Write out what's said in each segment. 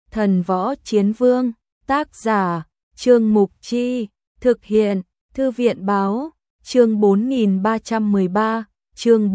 Thần Võ Chiến Vương, tác giả, Trương Mục Chi, thực hiện, Thư viện Báo, chương 4313, chương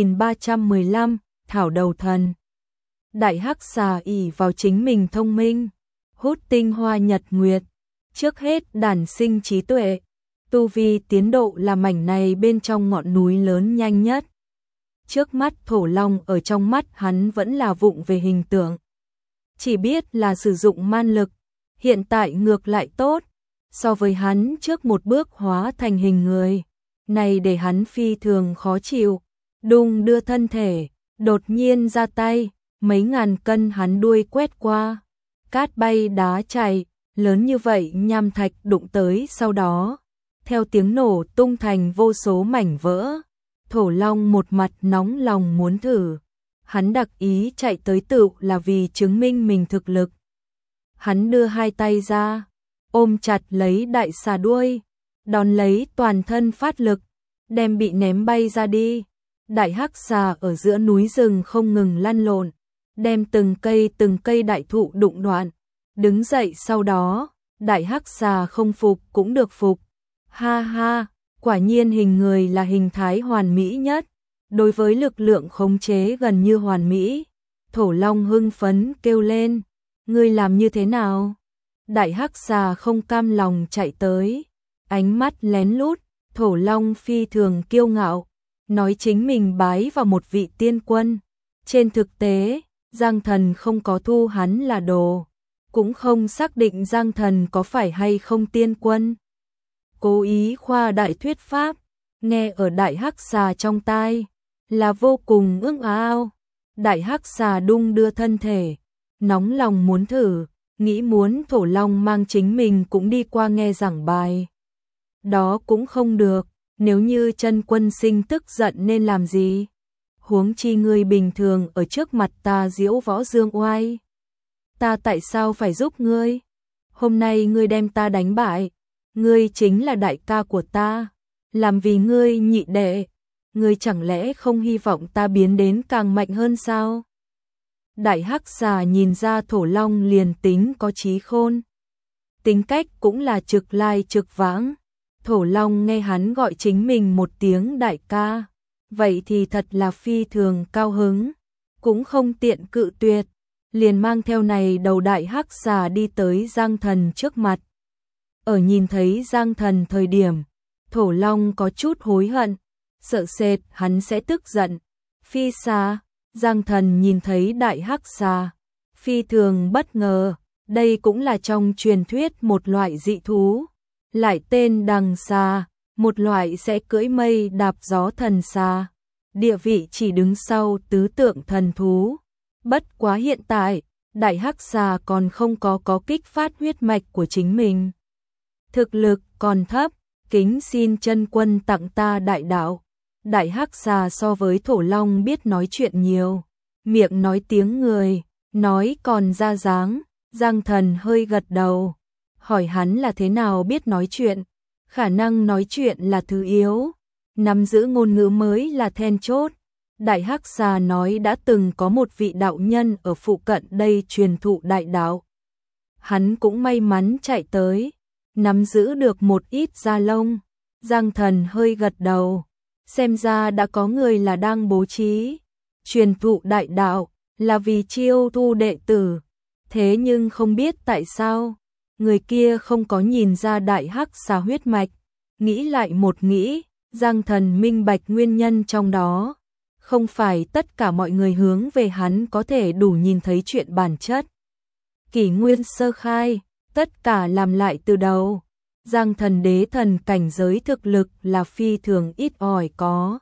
4315, Thảo Đầu Thần. Đại Hắc Xà ỷ vào chính mình thông minh, hút tinh hoa nhật nguyệt, trước hết đản sinh trí tuệ, tu vi tiến độ là mảnh này bên trong ngọn núi lớn nhanh nhất. Trước mắt Thổ Long ở trong mắt hắn vẫn là vụng về hình tượng, chỉ biết là sử dụng man lực, hiện tại ngược lại tốt, so với hắn trước một bước hóa thành hình người, này để hắn phi thường khó chịu, đung đưa thân thể, đột nhiên ra tay, mấy ngàn cân hắn đuôi quét qua, cát bay đá chạy, lớn như vậy nham thạch đụng tới sau đó, theo tiếng nổ tung thành vô số mảnh vỡ. Thổ Long một mặt nóng lòng muốn thử, hắn đặc ý chạy tới tựu là vì chứng minh mình thực lực. Hắn đưa hai tay ra, ôm chặt lấy đại xà đuôi, đón lấy toàn thân phát lực, đem bị ném bay ra đi. Đại Hắc Xà ở giữa núi rừng không ngừng lăn lộn, đem từng cây đại thụ đụng đoạn. Đứng dậy sau đó, Đại Hắc Xà không phục cũng được phục. Ha ha, quả nhiên hình người là hình thái hoàn mỹ nhất, đối với lực lượng khống chế gần như hoàn mỹ. Thổ Long hưng phấn kêu lên, ngươi làm như thế nào? Đại Hắc Xà không cam lòng chạy tới, ánh mắt lén lút. Thổ Long phi thường kiêu ngạo, nói chính mình bái vào một vị tiên quân. Trên thực tế, Giang Thần không có thu hắn là đồ, cũng không xác định Giang Thần có phải hay không tiên quân. Cố ý khoa đại thuyết pháp, nghe ở Đại Hắc Xà trong tai, là vô cùng ưng ao. Đại Hắc Xà đung đưa thân thể, nóng lòng muốn thử, nghĩ muốn Thổ Long mang chính mình cũng đi qua nghe giảng bài. Đó cũng không được, nếu như chân quân sinh tức giận nên làm gì? Huống chi ngươi bình thường ở trước mặt ta diễu võ dương oai. Ta tại sao phải giúp ngươi? Hôm nay ngươi đem ta đánh bại, ngươi chính là đại ca của ta, làm vì ngươi nhị đệ, ngươi chẳng lẽ không hy vọng ta biến đến càng mạnh hơn sao? Đại Hắc Xà nhìn ra Thổ Long liền tính có trí khôn, tính cách cũng là trực lai trực vãng. Thổ Long nghe hắn gọi chính mình một tiếng đại ca, vậy thì thật là phi thường cao hứng, cũng không tiện cự tuyệt, liền mang theo này đầu Đại Hắc Xà đi tới Giang Thần trước mặt. Ở nhìn thấy Giang Thần thời điểm, Thổ Long có chút hối hận, sợ sệt hắn sẽ tức giận. Phi xà, Giang Thần nhìn thấy Đại Hắc Xà, phi thường bất ngờ, đây cũng là trong truyền thuyết một loại dị thú. Lại tên Đằng Xà, một loại sẽ cưỡi mây đạp gió thần xà, địa vị chỉ đứng sau tứ tượng thần thú. Bất quá hiện tại, Đại Hắc Xà còn không có kích phát huyết mạch của chính mình. Thực lực còn thấp, kính xin chân quân tặng ta đại đạo. Đại Hắc Xà so với Thổ Long biết nói chuyện nhiều, miệng nói tiếng người, nói còn ra dáng. Giang Thần hơi gật đầu, hỏi hắn là thế nào biết nói chuyện. Khả năng nói chuyện là thứ yếu, nắm giữ ngôn ngữ mới là then chốt. Đại Hắc Xà nói đã từng có một vị đạo nhân ở phụ cận đây truyền thụ đại đạo. Hắn cũng may mắn chạy tới, nắm giữ được một ít da lông. Giang Thần hơi gật đầu, xem ra đã có người là đang bố trí truyền thụ đại đạo, là vì chiêu thu đệ tử. Thế nhưng không biết tại sao người kia không có nhìn ra Đại Hắc Xà huyết mạch. Nghĩ lại một nghĩ, Giang Thần minh bạch nguyên nhân trong đó. Không phải tất cả mọi người hướng về hắn có thể đủ nhìn thấy chuyện bản chất. Kỷ nguyên sơ khai, tất cả làm lại từ đầu. Giang Thần đế thần cảnh giới thực lực là phi thường ít ỏi có.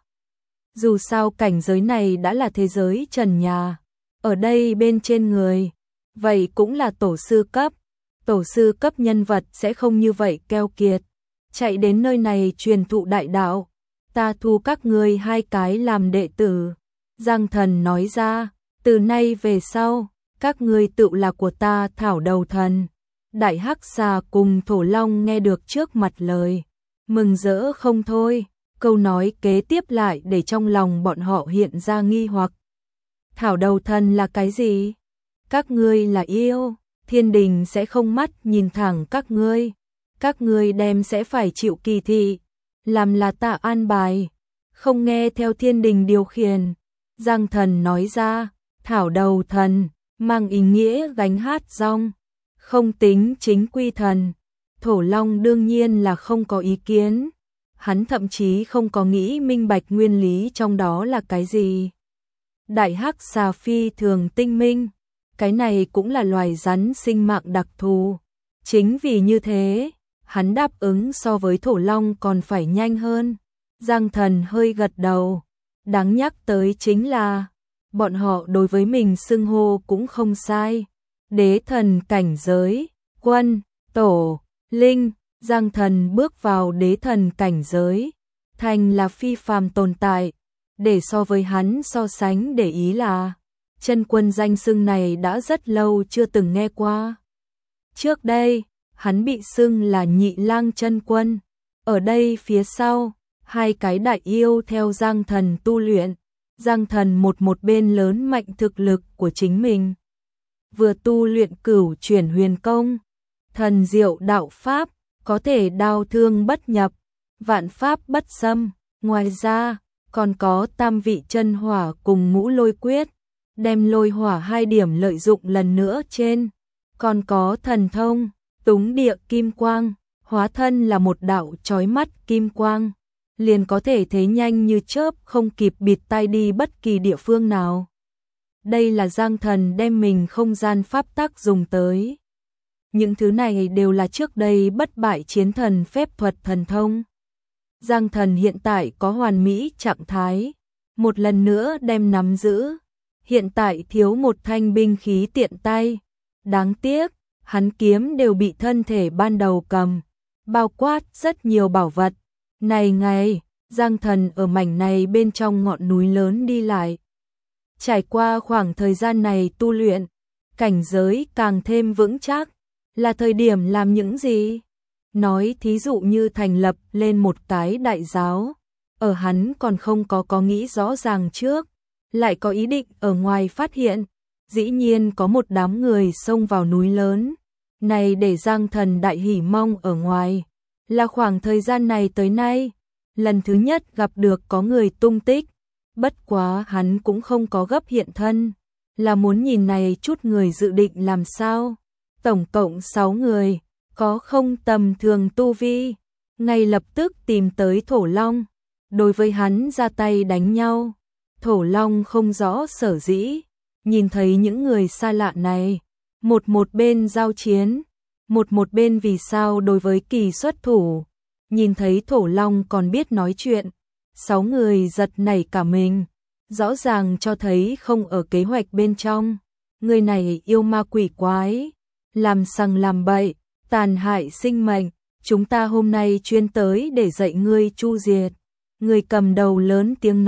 Dù sao cảnh giới này đã là thế giới trần nhà. Ở đây bên trên người, vậy cũng là tổ sư cấp. Tổ sư cấp nhân vật sẽ không như vậy keo kiệt, chạy đến nơi này truyền thụ đại đạo. Ta thu các ngươi hai cái làm đệ tử. Giang Thần nói ra, từ nay về sau, các ngươi tự là của ta Thảo Đầu Thần. Đại Hắc Xà cùng Thổ Long nghe được trước mặt lời, mừng rỡ không thôi. Câu nói kế tiếp lại để trong lòng bọn họ hiện ra nghi hoặc. Thảo Đầu Thần là cái gì? Các ngươi là yêu, thiên đình sẽ không mắt nhìn thẳng các ngươi đem sẽ phải chịu kỳ thị, làm là ta an bài, không nghe theo thiên đình điều khiển. Giang Thần nói ra, thảo đầu thần, mang ý nghĩa gánh hát rong, không tính chính quy thần. Thổ Long đương nhiên là không có ý kiến, hắn thậm chí không có nghĩ minh bạch nguyên lý trong đó là cái gì. Đại hắc xà phi thường tinh minh, cái này cũng là loài rắn sinh mạng đặc thù. Chính vì như thế, hắn đáp ứng so với Thổ Long còn phải nhanh hơn. Giang Thần hơi gật đầu, đáng nhắc tới chính là, bọn họ đối với mình xưng hô cũng không sai. Đế thần cảnh giới, quân, tổ, linh, Giang Thần bước vào đế thần cảnh giới, thành là phi phàm tồn tại. Để so với hắn so sánh để ý là, chân quân danh xưng này đã rất lâu chưa từng nghe qua. Trước đây, hắn bị xưng là Nhị Lang chân quân. Ở đây phía sau, hai cái đại yêu theo Giang Thần tu luyện. Giang Thần một bên lớn mạnh thực lực của chính mình, vừa tu luyện Cửu Chuyển Huyền Công, thần diệu đạo pháp, có thể đao thương bất nhập, vạn pháp bất xâm. Ngoài ra, còn có tam vị chân hỏa cùng ngũ lôi quyết, đem lôi hỏa hai điểm lợi dụng lần nữa trên. Còn có thần thông, túng địa kim quang, hóa thân là một đạo chói mắt kim quang, liền có thể thế nhanh như chớp không kịp bịt tai đi bất kỳ địa phương nào. Đây là Giang Thần đem mình không gian pháp tắc dùng tới. Những thứ này đều là trước đây bất bại chiến thần phép thuật thần thông. Giang Thần hiện tại có hoàn mỹ trạng thái, một lần nữa đem nắm giữ. Hiện tại thiếu một thanh binh khí tiện tay. Đáng tiếc, hắn kiếm đều bị thân thể ban đầu cầm, bao quát rất nhiều bảo vật. Này ngày, Giang Thần ở mảnh này bên trong ngọn núi lớn đi lại. Trải qua khoảng thời gian này tu luyện, cảnh giới càng thêm vững chắc, là thời điểm làm những gì? Nói thí dụ như thành lập lên một cái đại giáo, ở hắn còn không có nghĩ rõ ràng trước, lại có ý định ở ngoài phát hiện, dĩ nhiên có một đám người xông vào núi lớn. Này để Giang Thần đại hỉ mong ở ngoài, là khoảng thời gian này tới nay, lần thứ nhất gặp được có người tung tích. Bất quá hắn cũng không có gấp hiện thân, là muốn nhìn này chút người dự định làm sao. Tổng cộng 6 người, có không tầm thường tu vi, ngay lập tức tìm tới Thổ Long, đối với hắn ra tay đánh nhau. Thổ Long không rõ sở dĩ, nhìn thấy những người xa lạ này, một bên giao chiến, một bên vì sao đối với kỳ xuất thủ. Nhìn thấy Thổ Long còn biết nói chuyện, 6 người giật nảy cả mình, rõ ràng cho thấy không ở kế hoạch bên trong. Người này yêu ma quỷ quái, làm sằng làm bậy, tàn hại sinh mệnh, chúng ta hôm nay chuyên tới để dạy ngươi chu diệt. Người cầm đầu lớn tiếng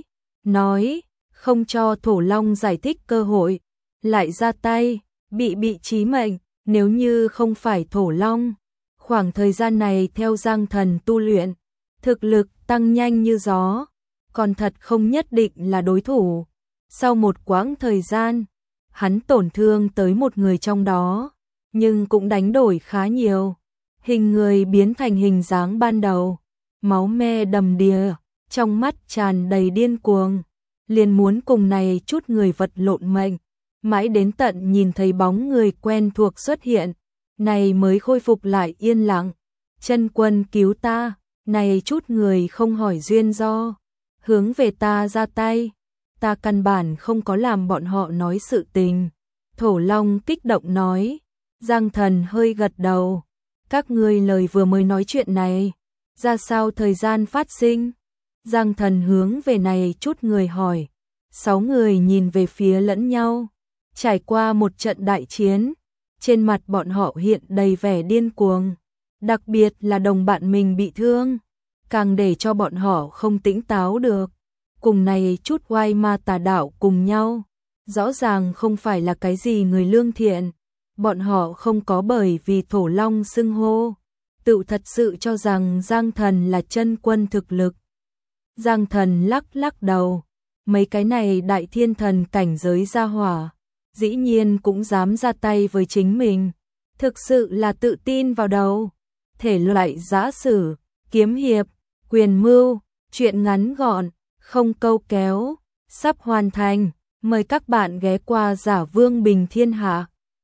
nói, không cho Thổ Long giải thích cơ hội, lại ra tay, bị chí mệnh. Nếu như không phải Thổ Long, khoảng thời gian này theo Giang Thần tu luyện, thực lực tăng nhanh như gió, còn thật không nhất định là đối thủ. Sau một quãng thời gian, hắn tổn thương tới một người trong đó, nhưng cũng đánh đổi khá nhiều. Hình người biến thành hình dáng ban đầu, máu me đầm đìa, trong mắt tràn đầy điên cuồng, liền muốn cùng này chút người vật lộn mệnh. Mãi đến tận nhìn thấy bóng người quen thuộc xuất hiện, này mới khôi phục lại yên lặng. Chân quân cứu ta, này chút người không hỏi duyên do, hướng về ta ra tay, ta căn bản không có làm bọn họ nói sự tình. Thổ Long kích động nói. Giang Thần hơi gật đầu, các ngươi lời vừa mới nói chuyện này, ra sao thời gian phát sinh? Giang Thần hướng về này chút người hỏi. 6 người nhìn về phía lẫn nhau. Trải qua một trận đại chiến, trên mặt bọn họ hiện đầy vẻ điên cuồng, đặc biệt là đồng bạn mình bị thương, càng để cho bọn họ không tỉnh táo được. Cùng này chút oai ma tà đạo cùng nhau, rõ ràng không phải là cái gì người lương thiện. Bọn họ không có bởi vì Thổ Long xưng hô, tự thật sự cho rằng Giang Thần là chân quân thực lực. Giang Thần lắc đầu, mấy cái này đại thiên thần cảnh giới gia hỏa, dĩ nhiên cũng dám ra tay với chính mình. Thực sự là tự tin vào đầu. Thể loại giã sử, kiếm hiệp, quyền mưu, truyện ngắn gọn, không câu kéo, sắp hoàn thành. Mời các bạn ghé qua Giả Vương Bình Thiên Hạ.